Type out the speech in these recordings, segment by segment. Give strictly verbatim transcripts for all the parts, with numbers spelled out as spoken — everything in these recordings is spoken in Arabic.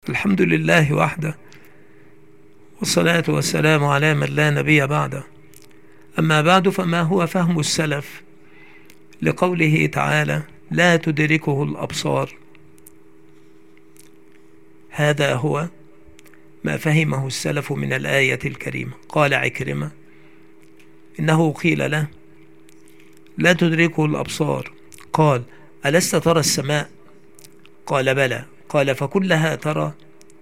الحمد لله وحده، والصلاة والسلام على من لا نبي بعده. أما بعد، فما هو فهم السلف لقوله تعالى: لا تدركه الأبصار؟ هذا هو ما فهمه السلف من الآية الكريمة. قال عكرمة إنه قيل له: لا تدركه الأبصار. قال: ألست ترى السماء؟ قال: بلى. قال: فكلها ترى؟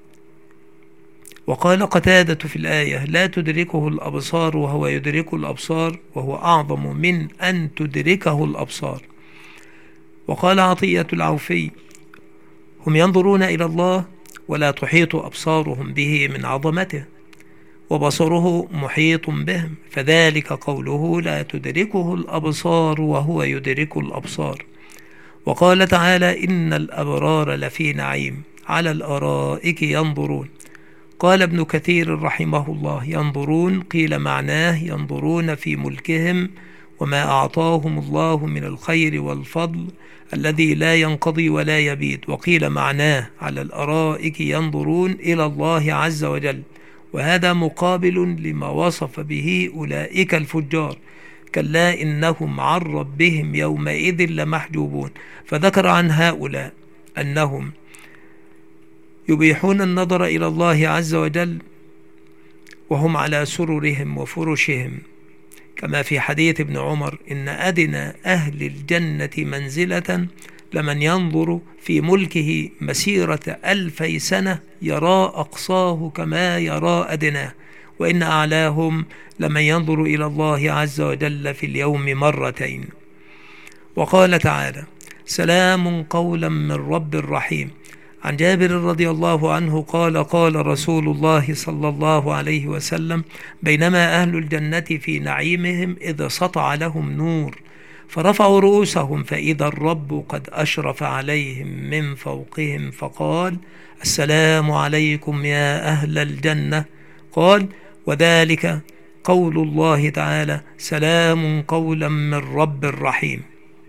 وقال قتادة في الآية: لا تدركه الأبصار وهو يدرك الأبصار، وهو أعظم من أن تدركه الأبصار. وقال عطية العوفي: هم ينظرون إلى الله ولا تحيط أبصارهم به من عظمته، وبصره محيط بهم، فذلك قوله لا تدركه الأبصار وهو يدرك الأبصار. وقال تعالى: إن الأبرار لفي نعيم على الأرائك ينظرون. قال ابن كثير رحمه الله: ينظرون قيل معناه ينظرون في ملكهم وما أعطاهم الله من الخير والفضل الذي لا ينقضي ولا يبيد. وقيل معناه على الأرائك ينظرون إلى الله عز وجل، وهذا مقابل لما وصف به أولئك الفجار: كلا إنهم عن ربهم يومئذ لمحجوبون. فذكر عن هؤلاء أنهم يبيحون النظر إلى الله عز وجل وهم على سررهم وفرشهم، كما في حديث ابن عمر: إن أدنى أهل الجنة منزلة لمن ينظر في ملكه مسيرة ألفي سنة يرى أقصاه كما يرى أدناه، وإن أعلاهم لمن ينظر إلى الله عز وجل في اليوم مرتين. وقال تعالى: سلام قولا من رب رحيم. عن جابر رضي الله عنه قال: قال رسول الله صلى الله عليه وسلم: بينما أهل الجنة في نعيمهم إذ سطع لهم نور فرفعوا رؤوسهم فإذا الرب قد أشرف عليهم من فوقهم فقال: السلام عليكم يا أهل الجنة. قال: وذلك قول الله تعالى: سلام قولا من رب رحيم.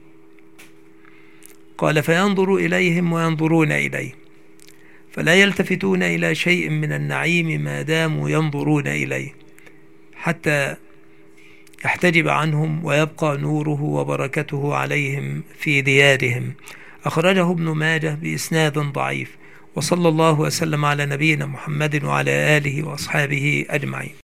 قال: فينظر إليهم وينظرون إليه، فلا يلتفتون إلى شيء من النعيم ما داموا ينظرون إليه، حتى يحتجب عنهم ويبقى نوره وبركته عليهم في ديارهم. أخرجه ابن ماجه بإسناد ضعيف. وصلى الله وسلم على نبينا محمد وعلى آله وأصحابه أجمعين.